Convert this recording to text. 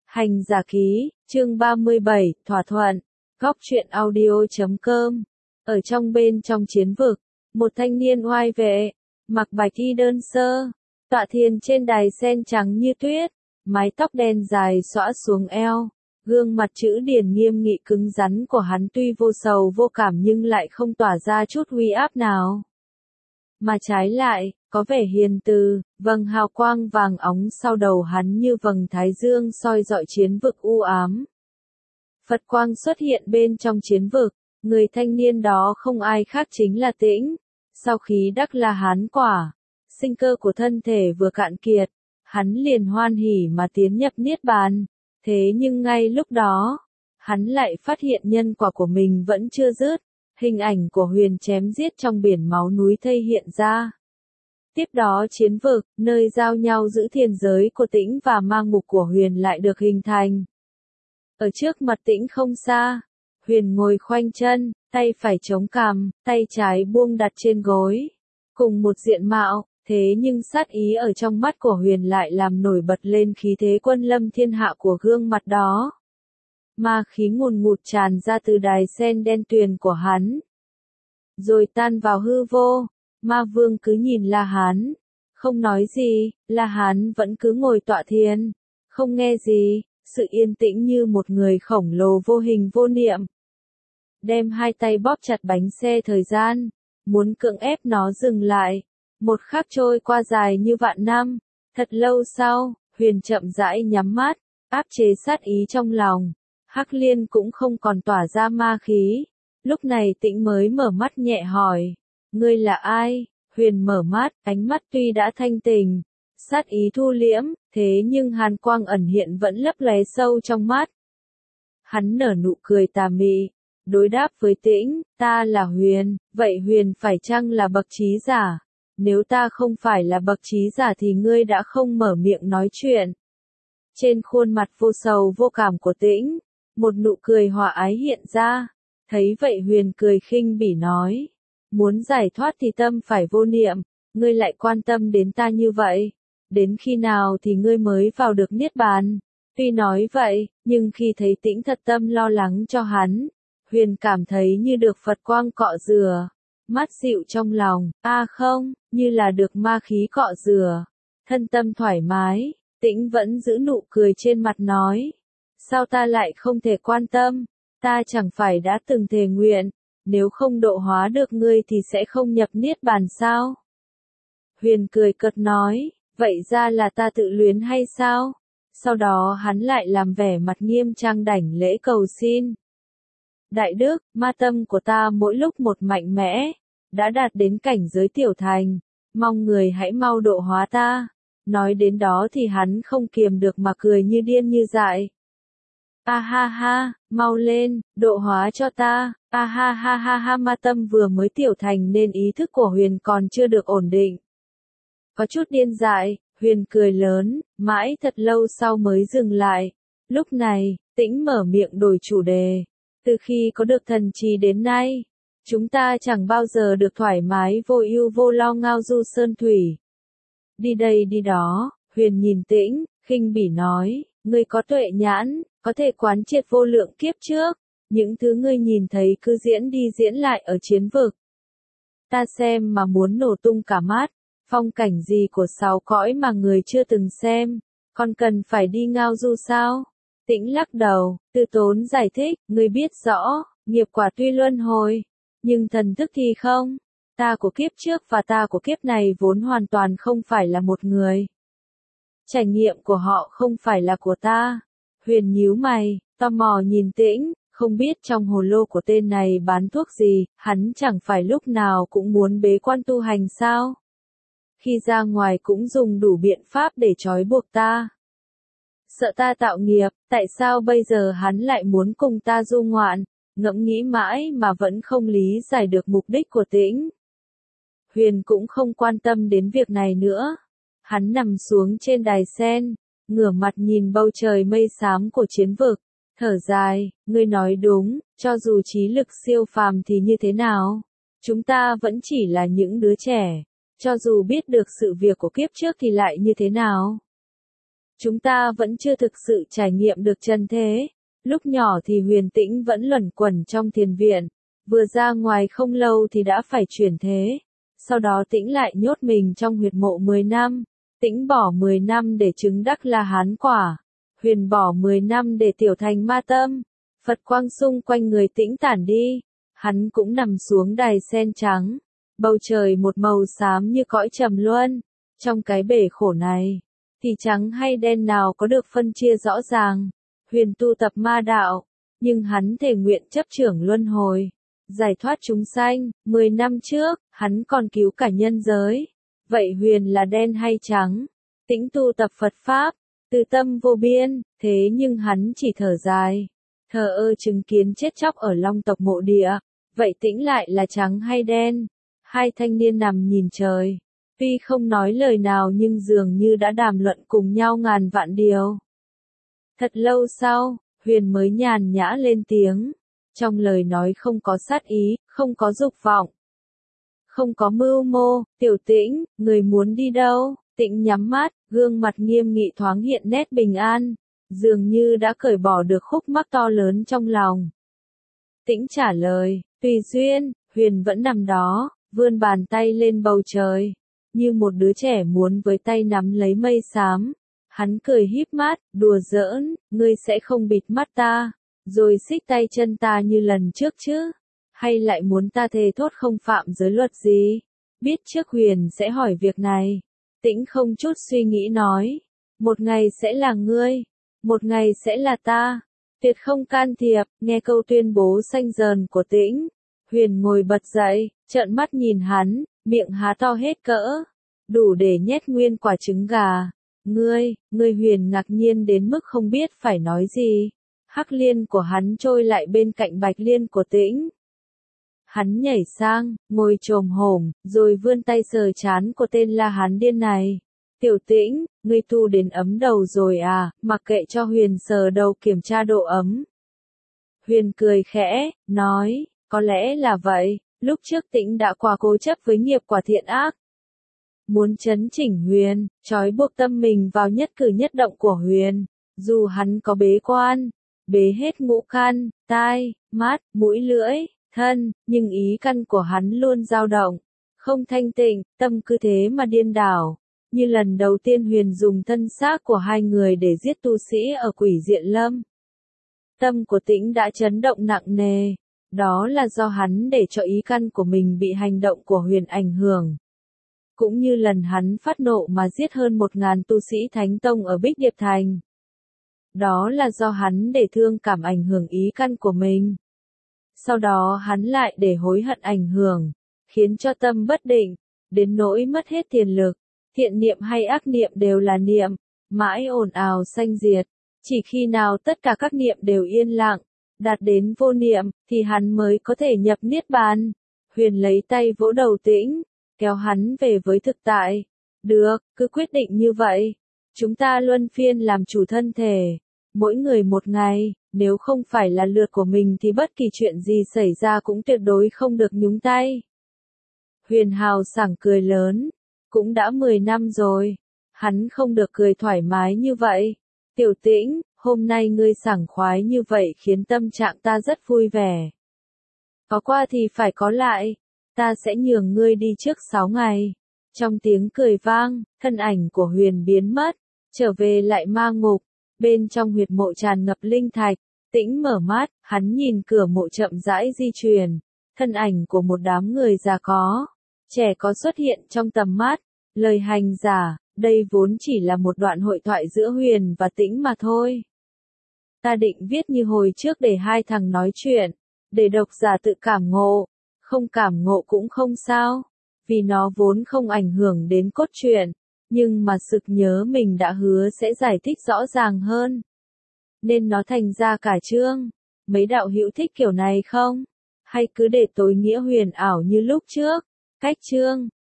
Hành giả ký, chương 37, thỏa thuận, góc truyện audio.com. Ở bên trong chiến vực, một thanh niên oai vệ, mặc bạch y đơn sơ, tọa thiền trên đài sen trắng như tuyết, mái tóc đen dài xõa xuống eo, gương mặt chữ điển nghiêm nghị cứng rắn của hắn tuy vô sầu vô cảm nhưng lại không tỏa ra chút uy áp nào. Mà trái lại, có vẻ hiền từ, vầng hào quang vàng óng sau đầu hắn như vầng thái dương soi rọi chiến vực u ám. Phật quang xuất hiện bên trong chiến vực, người thanh niên đó không ai khác chính là Tĩnh. Sau khi đắc La Hán quả, sinh cơ của thân thể vừa cạn kiệt, hắn liền hoan hỉ mà tiến nhập Niết Bàn. Thế nhưng ngay lúc đó, hắn lại phát hiện nhân quả của mình vẫn chưa dứt. Hình ảnh của Huyền chém giết trong biển máu núi thây hiện ra. Tiếp đó chiến vực, nơi giao nhau giữa thiên giới của Tĩnh và ma ngục của Huyền lại được hình thành. Ở trước mặt Tĩnh không xa, Huyền ngồi khoanh chân, tay phải chống cằm, tay trái buông đặt trên gối. Cùng một diện mạo, thế nhưng sát ý ở trong mắt của Huyền lại làm nổi bật lên khí thế quân lâm thiên hạ của gương mặt đó. Ma khí ngùn ngụt tràn ra từ đài sen đen tuyền của hắn. Rồi tan vào hư vô, ma vương cứ nhìn La Hán. Không nói gì, La Hán vẫn cứ ngồi tọa thiền. Không nghe gì, sự yên tĩnh như một người khổng lồ vô hình vô niệm. Đem hai tay bóp chặt bánh xe thời gian, muốn cưỡng ép nó dừng lại. Một khắc trôi qua dài như vạn năm. Thật lâu sau, Huyền chậm rãi nhắm mắt, áp chế sát ý trong lòng. Hắc Liên cũng không còn tỏa ra ma khí. Lúc này Tĩnh mới mở mắt nhẹ hỏi. Ngươi là ai? Huyền mở mắt, ánh mắt tuy đã thanh tỉnh. Sát ý thu liễm, thế nhưng hàn quang ẩn hiện vẫn lấp lóe sâu trong mắt. Hắn nở nụ cười tà mị, đối đáp với Tĩnh, ta là Huyền, vậy Huyền phải chăng là bậc trí giả? Nếu ta không phải là bậc trí giả thì ngươi đã không mở miệng nói chuyện. Trên khuôn mặt vô sầu vô cảm của Tĩnh, một nụ cười hòa ái hiện ra. Thấy vậy Huyền cười khinh bỉ nói, muốn giải thoát thì tâm phải vô niệm, ngươi lại quan tâm đến ta như vậy. Đến khi nào thì ngươi mới vào được Niết Bàn? Tuy nói vậy, nhưng khi thấy Tĩnh thật tâm lo lắng cho hắn, Huyền cảm thấy như được Phật quang cọ rửa, mát dịu trong lòng, không, như là được ma khí cọ rửa, thân tâm thoải mái. Tĩnh vẫn giữ nụ cười trên mặt nói, sao ta lại không thể quan tâm, ta chẳng phải đã từng thề nguyện, nếu không độ hóa được ngươi thì sẽ không nhập Niết Bàn sao? Huyền cười cợt nói, vậy ra là ta tự luyến hay sao? Sau đó hắn lại làm vẻ mặt nghiêm trang đảnh lễ cầu xin. Đại đức, ma tâm của ta mỗi lúc một mạnh mẽ, đã đạt đến cảnh giới tiểu thành, mong người hãy mau độ hóa ta. Nói đến đó thì hắn không kiềm được mà cười như điên như dại. Ha ha, mau lên, độ hóa cho ta. Ha, ma tâm vừa mới tiểu thành nên ý thức của Huyền còn chưa được ổn định. Có chút điên dại, Huyền cười lớn, mãi thật lâu sau mới dừng lại. Lúc này, Tĩnh mở miệng đổi chủ đề. Từ khi có được thần trì đến nay, chúng ta chẳng bao giờ được thoải mái vô ưu vô lo ngao du sơn thủy. Đi đây đi đó, Huyền nhìn Tĩnh, khinh bỉ nói, ngươi có tuệ nhãn, có thể quán triệt vô lượng kiếp trước. Những thứ ngươi nhìn thấy cứ diễn đi diễn lại ở chiến vực. Ta xem mà muốn nổ tung cả mắt, phong cảnh gì của sáu cõi mà người chưa từng xem, còn cần phải đi ngao du sao? Tĩnh lắc đầu, từ tốn giải thích, ngươi biết rõ, nghiệp quả tuy luân hồi, nhưng thần thức thì không. Ta của kiếp trước và ta của kiếp này vốn hoàn toàn không phải là một người. Trải nghiệm của họ không phải là của ta. Huyền nhíu mày, tò mò nhìn Tĩnh, không biết trong hồ lô của tên này bán thuốc gì, hắn chẳng phải lúc nào cũng muốn bế quan tu hành sao? Khi ra ngoài cũng dùng đủ biện pháp để trói buộc ta. Sợ ta tạo nghiệp, tại sao bây giờ hắn lại muốn cùng ta du ngoạn? Ngẫm nghĩ mãi mà vẫn không lý giải được mục đích của Tĩnh. Huyền cũng không quan tâm đến việc này nữa. Hắn nằm xuống trên đài sen, ngửa mặt nhìn bầu trời mây xám của chiến vực, thở dài, ngươi nói đúng, cho dù trí lực siêu phàm thì như thế nào? Chúng ta vẫn chỉ là những đứa trẻ, cho dù biết được sự việc của kiếp trước thì lại như thế nào? Chúng ta vẫn chưa thực sự trải nghiệm được chân thế. Lúc nhỏ thì Huyền Tĩnh vẫn luẩn quẩn trong thiền viện, vừa ra ngoài không lâu thì đã phải chuyển thế. Sau đó Tĩnh lại nhốt mình trong huyệt mộ 10 năm. Tĩnh bỏ 10 năm để chứng đắc La Hán quả. Huyền bỏ 10 năm để tiểu thành ma tâm. Phật quang xung quanh người Tĩnh tản đi. Hắn cũng nằm xuống đài sen trắng. Bầu trời một màu xám như cõi trầm luân. Trong cái bể khổ này, thì trắng hay đen nào có được phân chia rõ ràng. Huyền tu tập ma đạo, nhưng hắn thề nguyện chấp trưởng luân hồi, giải thoát chúng sanh. 10 năm trước, hắn còn cứu cả nhân giới. Vậy Huyền là đen hay trắng? Tĩnh tu tập Phật Pháp, từ tâm vô biên, thế nhưng hắn chỉ thở dài, thờ ơ chứng kiến chết chóc ở Long tộc mộ địa. Vậy Tĩnh lại là trắng hay đen? Hai thanh niên nằm nhìn trời. Tuy không nói lời nào nhưng dường như đã đàm luận cùng nhau ngàn vạn điều. Thật lâu sau, Huyền mới nhàn nhã lên tiếng. Trong lời nói không có sát ý, không có dục vọng, không có mưu mô. Tiểu Tĩnh, người muốn đi đâu? Tĩnh nhắm mắt, gương mặt nghiêm nghị thoáng hiện nét bình an, dường như đã cởi bỏ được khúc mắc to lớn trong lòng. Tĩnh trả lời, tùy duyên. Huyền vẫn nằm đó, vươn bàn tay lên bầu trời, như một đứa trẻ muốn với tay nắm lấy mây xám. Hắn cười híp mắt, đùa giỡn, ngươi sẽ không bịt mắt ta, rồi xích tay chân ta như lần trước chứ? Hay lại muốn ta thề thốt không phạm giới luật gì? Biết trước Huyền sẽ hỏi việc này, Tĩnh không chút suy nghĩ nói, một ngày sẽ là ngươi, một ngày sẽ là ta, tuyệt không can thiệp. Nghe câu tuyên bố xanh dờn của Tĩnh, Huyền ngồi bật dậy, trợn mắt nhìn hắn, miệng há to hết cỡ, đủ để nhét nguyên quả trứng gà. Ngươi. Huyền ngạc nhiên đến mức không biết phải nói gì. Hắc liên của hắn trôi lại bên cạnh bạch liên của Tĩnh. Hắn nhảy sang, ngồi chồm hổm, rồi vươn tay sờ trán của tên La Hán điên này. Tiểu Tĩnh, ngươi tu đến ấm đầu rồi à? Mặc kệ cho Huyền sờ đầu kiểm tra độ ấm. Huyền cười khẽ, nói, có lẽ là vậy. Lúc trước Tĩnh đã quá cố chấp với nghiệp quả thiện ác. Muốn chấn chỉnh Huyền, trói buộc tâm mình vào nhất cử nhất động của Huyền. Dù hắn có bế quan, bế hết ngũ căn, tai, mắt, mũi lưỡi, thân, nhưng ý căn của hắn luôn dao động, không thanh tịnh, tâm cứ thế mà điên đảo. Như lần đầu tiên Huyền dùng thân xác của hai người để giết tu sĩ ở Quỷ Diện Lâm. Tâm của Tĩnh đã chấn động nặng nề. Đó là do hắn để cho ý căn của mình bị hành động của Huyền ảnh hưởng. Cũng như lần hắn phát nộ mà giết hơn 1000 tu sĩ Thánh Tông ở Bích Điệp Thành. Đó là do hắn để thương cảm ảnh hưởng ý căn của mình. Sau đó hắn lại để hối hận ảnh hưởng, khiến cho tâm bất định, đến nỗi mất hết thiền lực. Thiện niệm hay ác niệm đều là niệm, mãi ồn ào sanh diệt. Chỉ khi nào tất cả các niệm đều yên lặng, đạt đến vô niệm, thì hắn mới có thể nhập niết bàn. Huyền lấy tay vỗ đầu Tĩnh, kéo hắn về với thực tại. Được, cứ quyết định như vậy. Chúng ta luân phiên làm chủ thân thể. Mỗi người một ngày, nếu không phải là lượt của mình thì bất kỳ chuyện gì xảy ra cũng tuyệt đối không được nhúng tay. Huyền hào sảng cười lớn. Cũng đã 10 năm rồi. Hắn không được cười thoải mái như vậy. Tiểu Tĩnh, hôm nay ngươi sảng khoái như vậy khiến tâm trạng ta rất vui vẻ. Có qua thì phải có lại. Ta sẽ nhường ngươi đi trước 6 ngày. Trong tiếng cười vang, thân ảnh của Huyền biến mất, trở về lại ma ngục. Bên trong huyệt mộ tràn ngập linh thạch. Tĩnh mở mắt, hắn nhìn cửa mộ chậm rãi di chuyển. Thân ảnh của một đám người già có, trẻ có xuất hiện trong tầm mắt. Lời hành giả, đây vốn chỉ là một đoạn hội thoại giữa Huyền và Tĩnh mà thôi. Ta định viết như hồi trước để hai thằng nói chuyện, để độc giả tự cảm ngộ. Không cảm ngộ cũng không sao, vì nó vốn không ảnh hưởng đến cốt truyện, nhưng mà sực nhớ mình đã hứa sẽ giải thích rõ ràng hơn, nên nó thành ra cả chương. Mấy đạo hữu thích kiểu này không? Hay cứ để tối nghĩa huyền ảo như lúc trước? Cách chương